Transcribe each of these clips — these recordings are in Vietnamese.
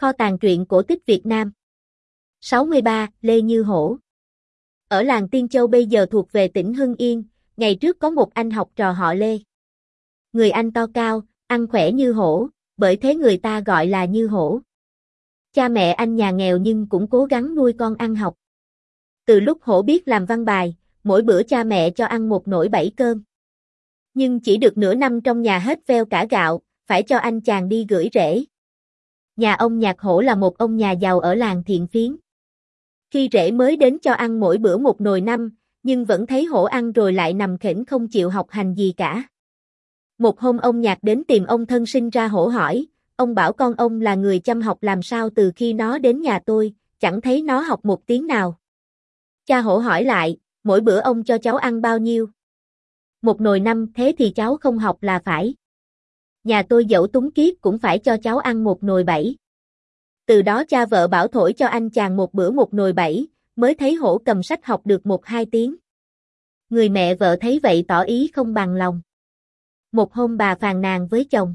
Kho tàng truyện cổ tích Việt Nam. 63. Lê Như Hổ. Ở làng Tiên Châu bây giờ thuộc về tỉnh Hưng Yên, ngày trước có một anh học trò họ Lê. Người anh to cao, ăn khỏe như hổ, bởi thế người ta gọi là Như Hổ. Cha mẹ anh nhà nghèo nhưng cũng cố gắng nuôi con ăn học. Từ lúc Hổ biết làm văn bài, mỗi bữa cha mẹ cho ăn một nồi 7 cơm. Nhưng chỉ được nửa năm trong nhà hết veo cả gạo, phải cho anh chàng đi gửi rễ. Nhà ông Nhạc Hổ là một ông nhà giàu ở làng Thiện Phiến. Khi rễ mới đến cho ăn mỗi bữa một nồi năm, nhưng vẫn thấy Hổ ăn rồi lại nằm khểnh không chịu học hành gì cả. Một hôm ông Nhạc đến tìm ông thân sinh ra Hổ hỏi, ông bảo con ông là người chăm học làm sao từ khi nó đến nhà tôi, chẳng thấy nó học một tiếng nào. Cha Hổ hỏi lại, mỗi bữa ông cho cháu ăn bao nhiêu? Một nồi năm, thế thì cháu không học là phải. Nhà tôi dẫu túng kiếp cũng phải cho cháu ăn một nồi 7. Từ đó cha vợ bảo thổi cho anh chàng một bữa một nồi 7, mới thấy Hổ cầm sách học được 1-2 tiếng. Người mẹ vợ thấy vậy tỏ ý không bằng lòng. Một hôm bà phàn nàn với chồng.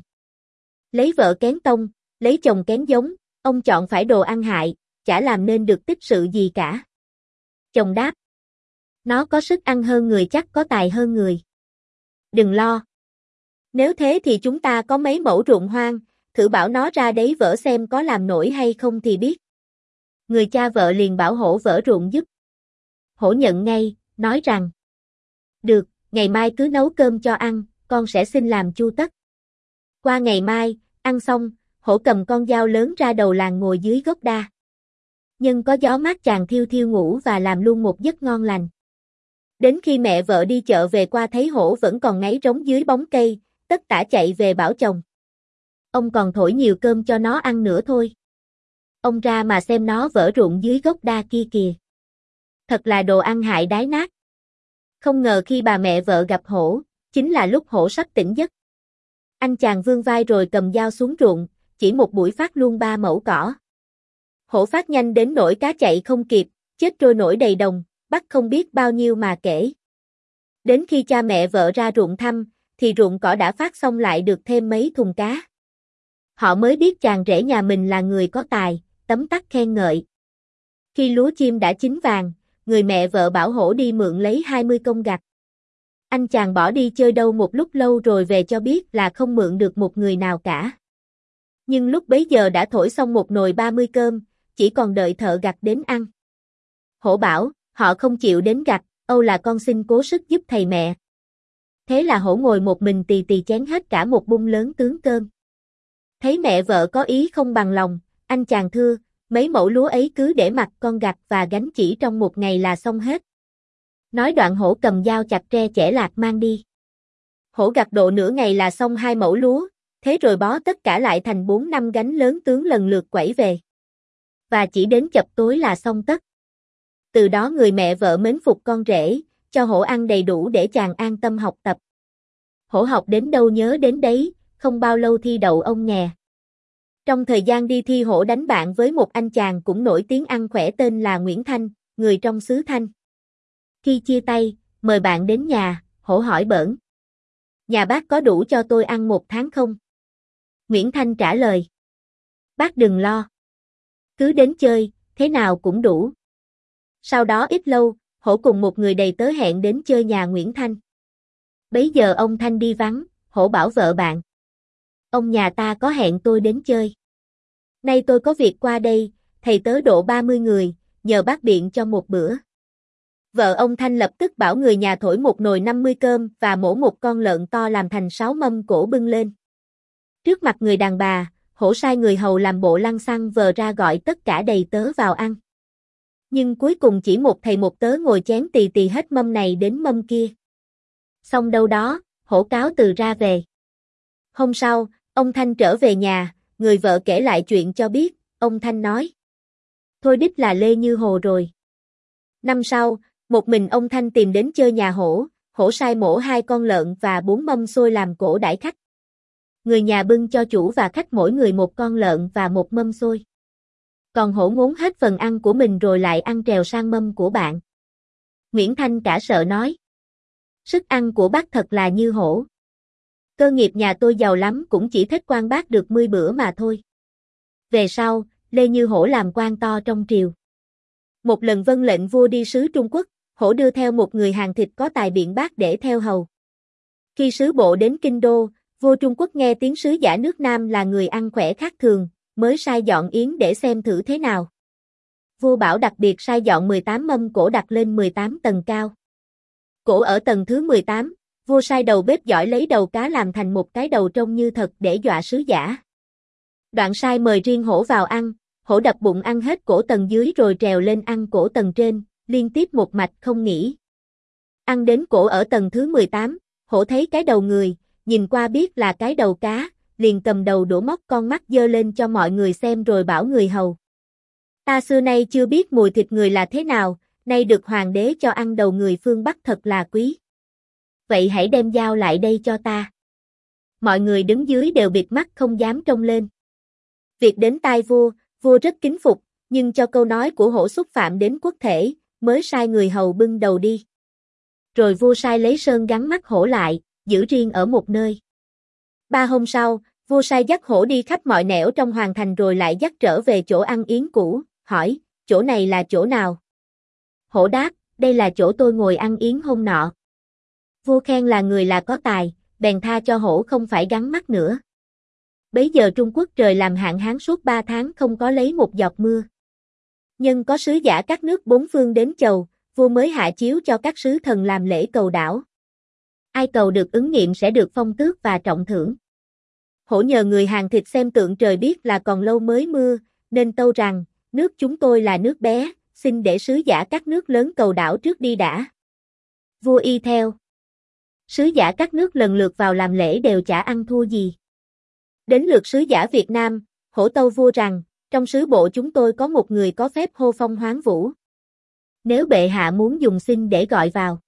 Lấy vợ kén tông, lấy chồng kén giống, ông chọn phải đồ ăn hại, chả làm nên được tích sự gì cả. Chồng đáp. Nó có sức ăn hơn người chắc có tài hơn người. Đừng lo. Nếu thế thì chúng ta có mấy mẫu ruộng hoang, thử bảo nó ra đấy vỡ xem có làm nổi hay không thì biết. Người cha vợ liền bảo Hổ vỡ ruộng giúp. Hổ nhận ngay, nói rằng. Được, ngày mai cứ nấu cơm cho ăn, con sẽ xin làm chu tất. Qua ngày mai, ăn xong, Hổ cầm con dao lớn ra đầu làng ngồi dưới gốc đa. Nhân có gió mát chàng thiêu thiêu ngủ và làm luôn một giấc ngon lành. Đến khi mẹ vợ đi chợ về qua thấy Hổ vẫn còn ngáy rống dưới bóng cây, tất tả chạy về bảo chồng. Ông còn thổi nhiều cơm cho nó ăn nữa thôi. Ông ra mà xem nó vỡ ruộng dưới gốc đa kia kìa. Thật là đồ ăn hại đái nát. Không ngờ khi bà mẹ vợ gặp Hổ, chính là lúc Hổ sắp tỉnh giấc. Anh chàng vươn vai rồi cầm dao xuống ruộng, chỉ một buổi phát luôn 3 mẫu cỏ. Hổ phát nhanh đến nỗi cá chạy không kịp, chết trôi nổi đầy đồng, bắt không biết bao nhiêu mà kể. Đến khi cha mẹ vợ ra ruộng thăm, thì ruộng cỏ đã phát xong lại được thêm mấy thùng cá. Họ mới biết chàng rể nhà mình là người có tài, tấm tắc khen ngợi. Khi lúa chim đã chín vàng, người mẹ vợ bảo Hổ đi mượn lấy 20 công gặt. Anh chàng bỏ đi chơi đâu một lúc lâu rồi về cho biết là không mượn được một người nào cả. Nhưng lúc bấy giờ đã thổi xong một nồi 30 cơm, chỉ còn đợi thợ gặt đến ăn. Hổ bảo, họ không chịu đến gặt, âu là con xin cố sức giúp thầy mẹ. Thế là Hổ ngồi một mình tì tì chén hết cả một bung lớn tướng cơm. Thấy mẹ vợ có ý không bằng lòng, anh chàng thưa, mấy mẫu lúa ấy cứ để mặc con gặt và gánh chỉ trong một ngày là xong hết. Nói đoạn Hổ cầm dao chặt tre chẻ lạc mang đi. Hổ gặt độ nửa ngày là xong 2 mẫu lúa, thế rồi bó tất cả lại thành 4-5 gánh lớn tướng lần lượt quẩy về. Và chỉ đến chập tối là xong tất. Từ đó người mẹ vợ mến phục con rể, cho Hổ ăn đầy đủ để chàng an tâm học tập. Hổ học đến đâu nhớ đến đấy, không bao lâu thi đậu ông nghè. Trong thời gian đi thi Hổ đánh bạn với một anh chàng cũng nổi tiếng ăn khỏe tên là Nguyễn Thanh, người trong xứ Thanh. Khi chia tay, mời bạn đến nhà, Hổ hỏi bỡn. Nhà bác có đủ cho tôi ăn 1 tháng không? Nguyễn Thanh trả lời. Bác đừng lo. Cứ đến chơi, thế nào cũng đủ. Sau đó ít lâu, Hổ cùng một người đầy tớ hẹn đến chơi nhà Nguyễn Thanh. Bấy giờ ông Thanh đi vắng, Hổ bảo vợ bạn. Ông nhà ta có hẹn tôi đến chơi. Nay tôi có việc qua đây, thầy tớ độ 30 người, nhờ bác biện cho một bữa. Vợ ông Thanh lập tức bảo người nhà thổi một nồi 50 cơm và mổ một con lợn to làm thành 6 mâm cỗ bưng lên. Trước mặt người đàn bà, Hổ sai người hầu làm bộ lăng xăng vờ ra gọi tất cả đầy tớ vào ăn. Nhưng cuối cùng chỉ một thầy một tớ ngồi chén tì tì hết mâm này đến mâm kia. Xong đâu đó, Hổ cáo từ ra về. Hôm sau, ông Thanh trở về nhà, người vợ kể lại chuyện cho biết, ông Thanh nói. Thôi đích là Lê Như Hồ rồi. Năm sau, một mình ông Thanh tìm đến chơi nhà Hổ, Hổ sai mổ 2 con lợn và 4 mâm xôi làm cỗ đãi khách. Người nhà bưng cho chủ và khách mỗi người một con lợn và một mâm xôi. Còn Hổ ngốn hết phần ăn của mình rồi lại ăn trèo sang mâm của bạn. Nguyễn Thanh cả sợ nói. Sức ăn của bác thật là như Hổ. Cơ nghiệp nhà tôi giàu lắm cũng chỉ thích quan bác được 10 bữa mà thôi. Về sau, Lê Như Hổ làm quan to trong triều. Một lần vâng lệnh vua đi sứ Trung Quốc, Hổ đưa theo một người hàng thịt có tài biện bác để theo hầu. Khi sứ bộ đến Kinh Đô, vua Trung Quốc nghe tiếng sứ giả nước Nam là người ăn khỏe khác thường, mới sai dọn yến để xem thử thế nào. Vua bảo đặc biệt sai dọn 18 mâm cỗ đặt lên 18 tầng cao. Cỗ ở tầng thứ 18, vua sai đầu bếp giỏi lấy đầu cá làm thành một cái đầu trông như thật để dọa sứ giả. Đoạn sai mời riêng Hổ vào ăn, Hổ đập bụng ăn hết cỗ tầng dưới rồi trèo lên ăn cỗ tầng trên, liên tiếp một mạch không nghỉ. Ăn đến cỗ ở tầng thứ 18, Hổ thấy cái đầu người, nhìn qua biết là cái đầu cá, liền cầm đầu đũa móc con mắt giơ lên cho mọi người xem rồi bảo người hầu. Ta xưa nay chưa biết mùi thịt người là thế nào, nay được hoàng đế cho ăn đầu người phương Bắc thật là quý. Vậy hãy đem dao lại đây cho ta. Mọi người đứng dưới đều bịt mắt không dám trông lên. Việc đến tai vua, vua rất kính phục, nhưng cho câu nói của Hổ xúc phạm đến quốc thể, mới sai người hầu bưng đầu đi. Rồi vua sai lấy sơn gắn mắt Hổ lại, giữ riêng ở một nơi. 3 hôm sau, vua sai dắt Hổ đi khắp mọi nẻo trong hoàng thành rồi lại dắt trở về chỗ ăn yến cũ, hỏi, chỗ này là chỗ nào? Hổ đáp, đây là chỗ tôi ngồi ăn yến hôm nọ. Vua khen là người là có tài, bèn tha cho Hổ không phải gắn mắt nữa. Bấy giờ Trung Quốc trời làm hạn hán suốt 3 tháng không có lấy một giọt mưa. Nhưng có sứ giả các nước bốn phương đến chầu, vua mới hạ chiếu cho các sứ thần làm lễ cầu đảo. Ai cầu được ứng nghiệm sẽ được phong tước và trọng thưởng. Hổ nhờ người hàng thịt xem tượng trời biết là còn lâu mới mưa, nên tâu rằng, nước chúng tôi là nước bé, xin để sứ giả các nước lớn cầu đảo trước đi đã. Vua y theo. Sứ giả các nước lần lượt vào làm lễ đều chả ăn thua gì. Đến lượt sứ giả Việt Nam, Hổ tâu vua rằng, trong sứ bộ chúng tôi có một người có phép hô phong hoán vũ. Nếu bệ hạ muốn dùng xin để gọi vào.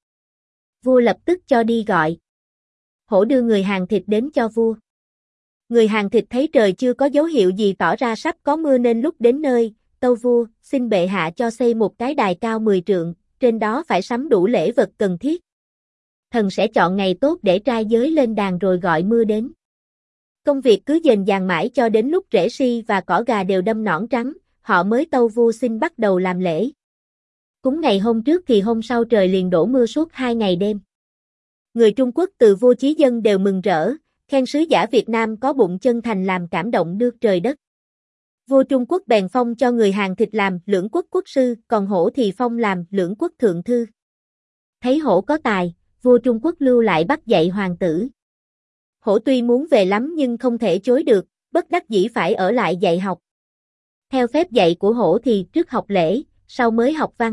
Vua lập tức cho đi gọi. Hổ đưa người hàng thịt đến cho vua. Người hàng thịt thấy trời chưa có dấu hiệu gì tỏ ra sắp có mưa nên lúc đến nơi, tâu vua, xin bệ hạ cho xây một cái đài cao 10 trượng, trên đó phải sắm đủ lễ vật cần thiết. Thần sẽ chọn ngày tốt để trai giới lên đàn rồi gọi mưa đến. Công việc cứ dền dàng mãi cho đến lúc rễ si và cỏ gà đều đâm nõn trắng, họ mới tâu vua xin bắt đầu làm lễ. Cúng ngày hôm trước thì hôm sau trời liền đổ mưa suốt 2 ngày đêm. Người Trung Quốc từ vua chí dân đều mừng rỡ, khen sứ giả Việt Nam có bụng chân thành làm cảm động nước trời đất. Vua Trung Quốc bèn phong cho người hàng thịt làm lưỡng quốc quốc sư, còn Hổ thì phong làm lưỡng quốc thượng thư. Thấy Hổ có tài, vua Trung Quốc lưu lại bắt dạy hoàng tử. Hổ tuy muốn về lắm nhưng không thể chối được, bất đắc dĩ phải ở lại dạy học. Theo phép dạy của Hổ thì trước học lễ, sau mới học văn.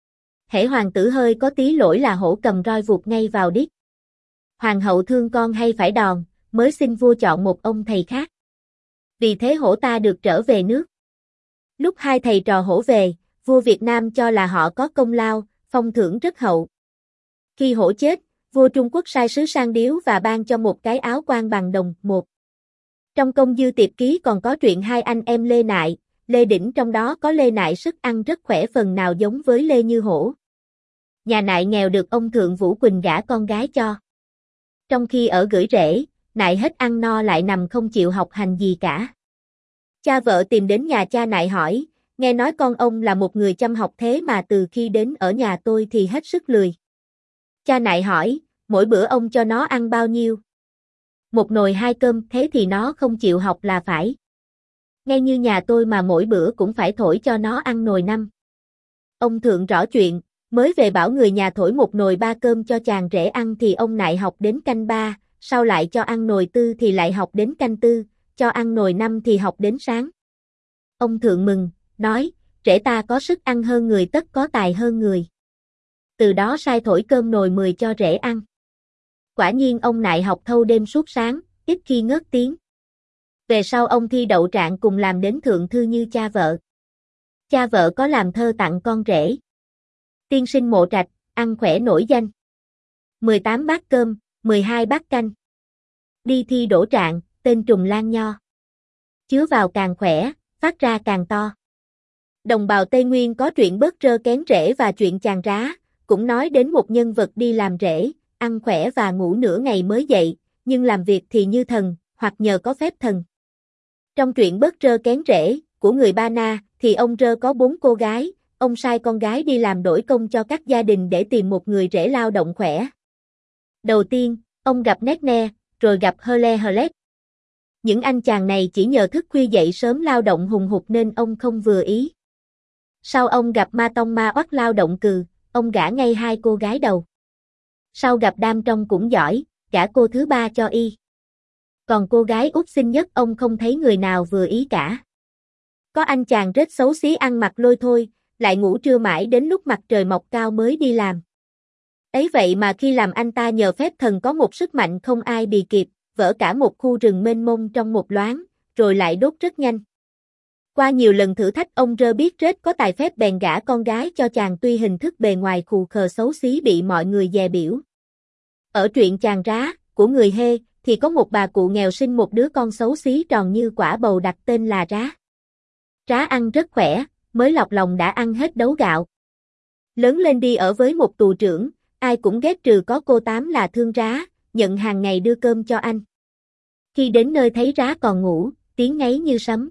Hễ hoàng tử hơi có tí lỗi là Hổ cầm roi vụt ngay vào đít. Hoàng hậu thương con hay phải đòn, mới xin vua chọn một ông thầy khác. Vì thế Hổ ta được trở về nước. Lúc hai thầy trò Hổ về, vua Việt Nam cho là họ có công lao, phong thưởng rất hậu. Khi Hổ chết, vua Trung Quốc sai sứ sang điếu và ban cho một cái áo quan bằng đồng một. Trong công dư tiệp ký còn có truyện hai anh em Lê Nại, Lê Đỉnh, trong đó có Lê Nại sức ăn rất khỏe phần nào giống với Lê Như Hổ. Nhà Nại nghèo được ông Thượng Vũ Quỳnh gả con gái cho. Trong khi ở gửi rễ, Nại hết ăn no lại nằm không chịu học hành gì cả. Cha vợ tìm đến nhà cha Nại hỏi, nghe nói con ông là một người chăm học thế mà từ khi đến ở nhà tôi thì hết sức lười. Cha Nại hỏi, mỗi bữa ông cho nó ăn bao nhiêu? 1 nồi 2 cơm, thế thì nó không chịu học là phải. Ngay như nhà tôi mà mỗi bữa cũng phải thổi cho nó ăn nồi 5. Ông Thượng rõ chuyện, mới về bảo người nhà thổi 1 nồi 3 cơm cho chàng rể ăn thì ông Nại học đến canh 3, sau lại cho ăn nồi 4 thì lại học đến canh 4, cho ăn nồi 5 thì học đến sáng. Ông Thượng mừng, nói, rể ta có sức ăn hơn người tất có tài hơn người. Từ đó sai thổi cơm nồi 10 cho rể ăn. Quả nhiên ông Nại học thâu đêm suốt sáng, ít khi ngớt tiếng. Về sau ông thi đậu trạng cùng làm đến thượng thư như cha vợ. Cha vợ có làm thơ tặng con rể. Tiên sinh Mộ Trạch, ăn khỏe nổi danh. 18 bát cơm, 12 bát canh. Đi thi đỗ trạng, tên trùng lan nho. Chứa vào càng khỏe, phát ra càng to. Đồng bào Tây Nguyên có truyện bớt trơ kén rễ và chuyện chàng rá, cũng nói đến một nhân vật đi làm rễ, ăn khỏe và ngủ nửa ngày mới dậy, nhưng làm việc thì như thần, hoặc nhờ có phép thần. Trong truyện bớt trơ kén rễ, của người Ba Na, thì ông Rơ có 4 cô gái, ông sai con gái đi làm đổi công cho các gia đình để tìm một người rể lao động khỏe. Đầu tiên, ông gặp Netne, rồi gặp Hole Hlet. Những anh chàng này chỉ nhờ thức khuya dậy sớm lao động hùng hục nên ông không vừa ý. Sau ông gặp Ma Tông Ma Oắt lao động cừ, ông gả ngay 2 cô gái đầu. Sau gặp Đam Trong cũng giỏi, gả cô thứ 3 cho y. Còn cô gái út xinh nhất ông không thấy người nào vừa ý cả. Có anh chàng rết xấu xí ăn mặc lôi thôi, lại ngủ trưa mãi đến lúc mặt trời mọc cao mới đi làm. Ấy vậy mà khi làm anh ta nhờ phép thần có một sức mạnh không ai bì kịp, vỡ cả một khu rừng mênh mông trong một loáng, rồi lại đốt rất nhanh. Qua nhiều lần thử thách ông Rơ biết rết có tài phép bèn gả con gái cho chàng tuy hình thức bề ngoài khù khờ xấu xí bị mọi người dè biểu. Ở truyện Chàng Rá, của người Hê, thì có một bà cụ nghèo sinh một đứa con xấu xí tròn như quả bầu đặt tên là Rá. Rá ăn rất khỏe, mới lọc lòng đã ăn hết đấu gạo. Lớn lên đi ở với một tù trưởng, ai cũng ghét trừ có cô Tám là thương Rá, nhận hàng ngày đưa cơm cho anh. Khi đến nơi thấy Rá còn ngủ, tiếng ngáy như sấm.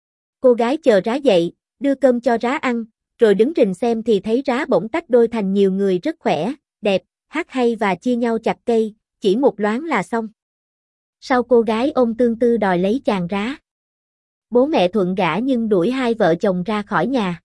Cô gái chờ Rá dậy, đưa cơm cho Rá ăn, rồi đứng rình xem thì thấy Rá bỗng tách đôi thành nhiều người rất khỏe, đẹp, hát hay và chia nhau chặt cây, chỉ một loáng là xong. Sau cô gái ôm tương tư đòi lấy chàng Rá. Bố mẹ thuận gả nhưng đuổi 2 vợ chồng ra khỏi nhà.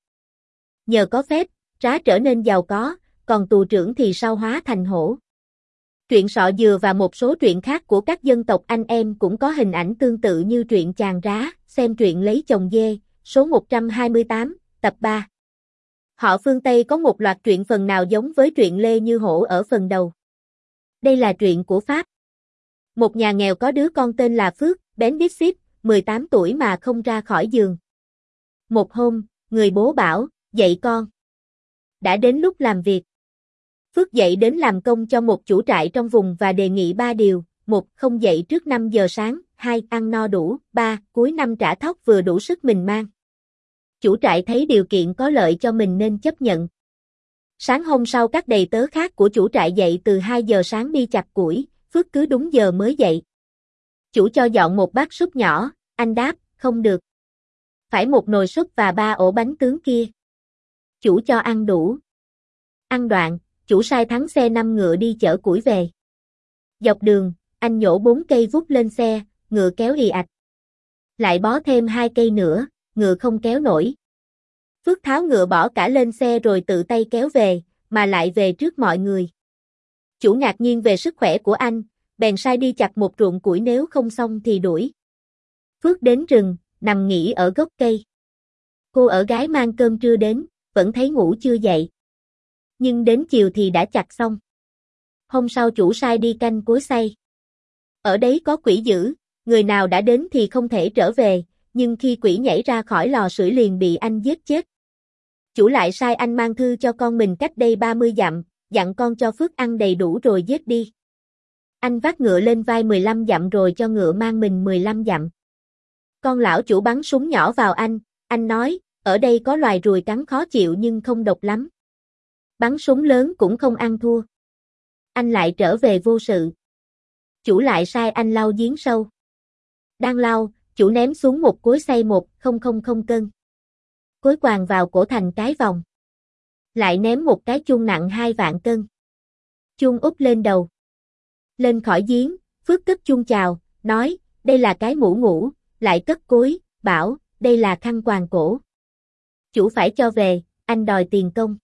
Nhờ có phép, Rá trở nên giàu có, còn tù trưởng thì sau hóa thành hổ. Truyện Sọ Dừa và một số truyện khác của các dân tộc anh em cũng có hình ảnh tương tự như truyện Chàng Rá, xem truyện Lấy Chồng Dê, số 128, tập 3. Họ phương Tây có một loạt truyện phần nào giống với truyện Lê Như Hổ ở phần đầu. Đây là truyện của Pháp. Một nhà nghèo có đứa con tên là Phước, bén biết ship, 18 tuổi mà không ra khỏi giường. Một hôm, người bố bảo, dậy con. Đã đến lúc làm việc. Phước dậy đến làm công cho một chủ trại trong vùng và đề nghị 3 điều: 1. Không dậy trước 5 giờ sáng, 2. Ăn no đủ, 3. Cuối năm trả thóc vừa đủ sức mình mang. Chủ trại thấy điều kiện có lợi cho mình nên chấp nhận. Sáng hôm sau các đầy tớ khác của chủ trại dậy từ 2 giờ sáng đi chặt củi, Phước cứ đúng giờ mới dậy. Chủ cho dọn một bát súp nhỏ, anh đáp, không được. Phải một nồi súp và 3 ổ bánh tướng kia. Chủ cho ăn đủ. Ăn đoạn, chủ sai thắng xe 5 ngựa đi chở củi về. Dọc đường, anh nhổ 4 cây vút lên xe, ngựa kéo ì ạch. Lại bó thêm 2 cây nữa, ngựa không kéo nổi. Phước tháo ngựa bỏ cả lên xe rồi tự tay kéo về, mà lại về trước mọi người. Chủ ngạc nhiên về sức khỏe của anh, bèn sai đi chặt một ruộng củi nếu không xong thì đuổi. Phước đến rừng, nằm nghỉ ở gốc cây. Cô ở gái mang cơm trưa đến, vẫn thấy ngủ chưa dậy. Nhưng đến chiều thì đã chặt xong. Hôm sau chủ sai đi canh cối xay. Ở đấy có quỷ dữ, người nào đã đến thì không thể trở về, nhưng khi quỷ nhảy ra khỏi lò sưởi liền bị anh giết chết. Chủ lại sai anh mang thư cho con mình cách đây 30 dặm, dặn con cho Phước ăn đầy đủ rồi giết đi. Anh vác ngựa lên vai 15 dặm rồi cho ngựa mang mình 15 dặm. Con lão chủ bắn súng nhỏ vào anh nói, ở đây có loài ruồi cắn khó chịu nhưng không độc lắm. Bắn súng lớn cũng không ăn thua. Anh lại trở về vô sự. Chủ lại sai anh lau giếng sâu. Đang lau, chủ ném xuống một cối xay 1000 cân. Cối quàng vào cổ thành cái vòng. Lại ném một cái chuông nặng 2 vạn cân. Chuông úp lên đầu. Lên khỏi giếng, Phước cất chuông chào, nói, đây là cái mũ ngủ, lại cất cối, bảo, đây là khăn quàng cổ. Chủ phải cho về, anh đòi tiền công.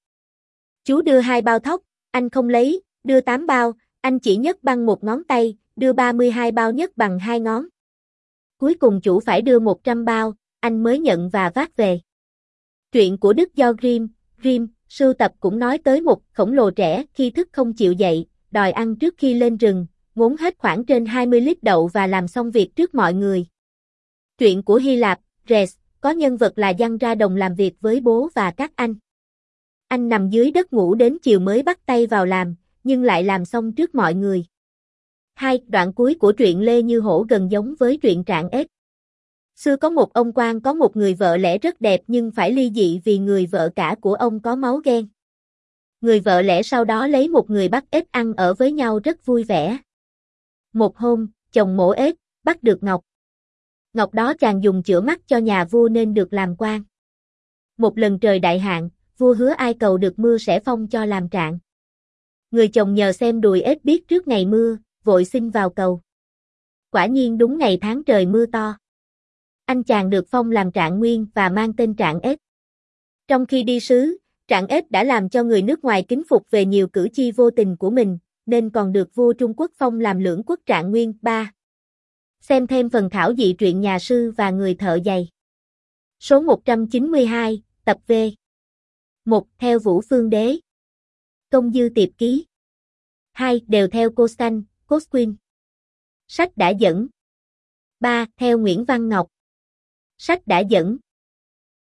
Chú đưa 2 bao thóc, anh không lấy, đưa 8 bao, anh chỉ nhấc bằng một ngón tay, đưa 32 bao nhấc bằng 2 ngón. Cuối cùng chủ phải đưa 100 bao, anh mới nhận và vác về. Truyện của Đức do Grimm, sưu tập cũng nói tới một khổng lồ trẻ khi thức không chịu dậy, đòi ăn trước khi lên rừng, ngốn hết khoảng trên 20 lít đậu và làm xong việc trước mọi người. Truyện của Hy Lạp, Res, có nhân vật là Giăng ra đồng làm việc với bố và các anh. Anh nằm dưới đất ngủ đến chiều mới bắt tay vào làm, nhưng lại làm xong trước mọi người. 2. Đoạn cuối của truyện Lê Như Hổ gần giống với truyện Trạng Ếch. Xưa có một ông quan có một người vợ lẽ rất đẹp nhưng phải ly dị vì người vợ cả của ông có máu ghen. Người vợ lẽ sau đó lấy một người bắt ếch ăn ở với nhau rất vui vẻ. Một hôm, chồng mổ ếch, bắt được Ngọc. Ngọc đó chàng dùng chữa mắt cho nhà vua nên được làm quan. Một lần trời đại hạn, vua hứa ai cầu được mưa sẽ phong cho làm trạng. Người chồng nhờ xem đùi ếch biết trước ngày mưa, vội xin vào cầu. Quả nhiên đúng ngày tháng trời mưa to. Anh chàng được phong làm trạng nguyên và mang tên Trạng Ếch. Trong khi đi sứ, Trạng Ếch đã làm cho người nước ngoài kính phục về nhiều cử chi vô tình của mình, nên còn được vua Trung Quốc phong làm lưỡng quốc trạng nguyên. 3. Xem thêm phần thảo dị truyện nhà sư và người thợ giày. Số 192, tập V. 1. Theo Vũ Phương Đế. Công dư tiệp ký. 2. Đều theo Costan, Cosquin. Sách đã dẫn. 3. Theo Nguyễn Văn Ngọc. Sách đã dẫn.